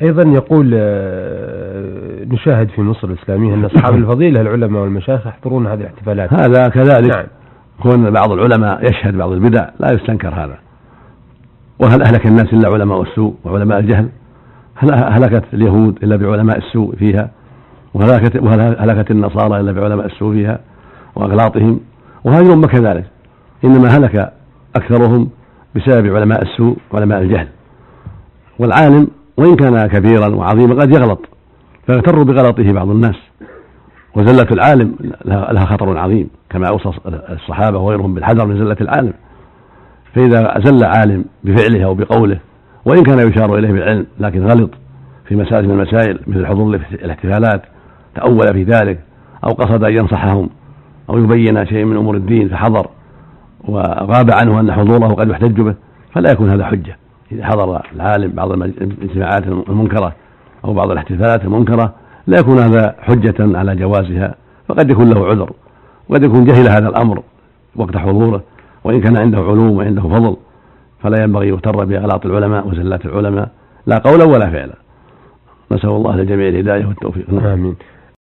أيضا يقول نشاهد في مصر الإسلامية أن أصحاب الفضيلة العلماء والمشايخ يحضرون هذه الاحتفالات. هذا كذلك. نعم. كون بعض العلماء يشهد بعض البدع لا يستنكر هذا. وهل أهلك الناس إلا علماء السوء وعلماء الجهل؟ هل هلكت اليهود إلا بعلماء السوء فيها؟ وهل هلكت النصارى إلا بعلماء السوء فيها وأغلاطهم؟ وهذه الأمة كذلك، إنما هلك أكثرهم بسبب علماء السوء وعلماء الجهل. والعالم وإن كان كبيرا وعظيما قد يغلط فيغتر بغلطه بعض الناس، وزلة العالم لها خطر عظيم كما أوصى الصحابة وغيرهم بالحذر من زلة العالم. فإذا زل عالم بفعله أو بقوله وإن كان يشار إليه بالعلم لكن غلط في مسائل من المسائل مثل الحضور الاحتفالات، تأول في ذلك أو قصد أن ينصحهم أو يبين شيء من أمور الدين فحضر وغاب عنه أن حضوره قد يحتج به، فلا يكون هذا حجة. إذا حضر العالم بعض الاجتماعات المنكرة أو بعض الاحتفالات المنكرة لا يكون هذا حجة على جوازها، فقد يكون له عذر وقد يكون جهل هذا الأمر وقت حضوره، وإن كان عنده علوم وعنده فضل فلا ينبغي يغتر بأغلاط العلماء وزلات العلماء لا قولا ولا فعلا. نسأل الله للجميع الهداية والتوفيق. آمين.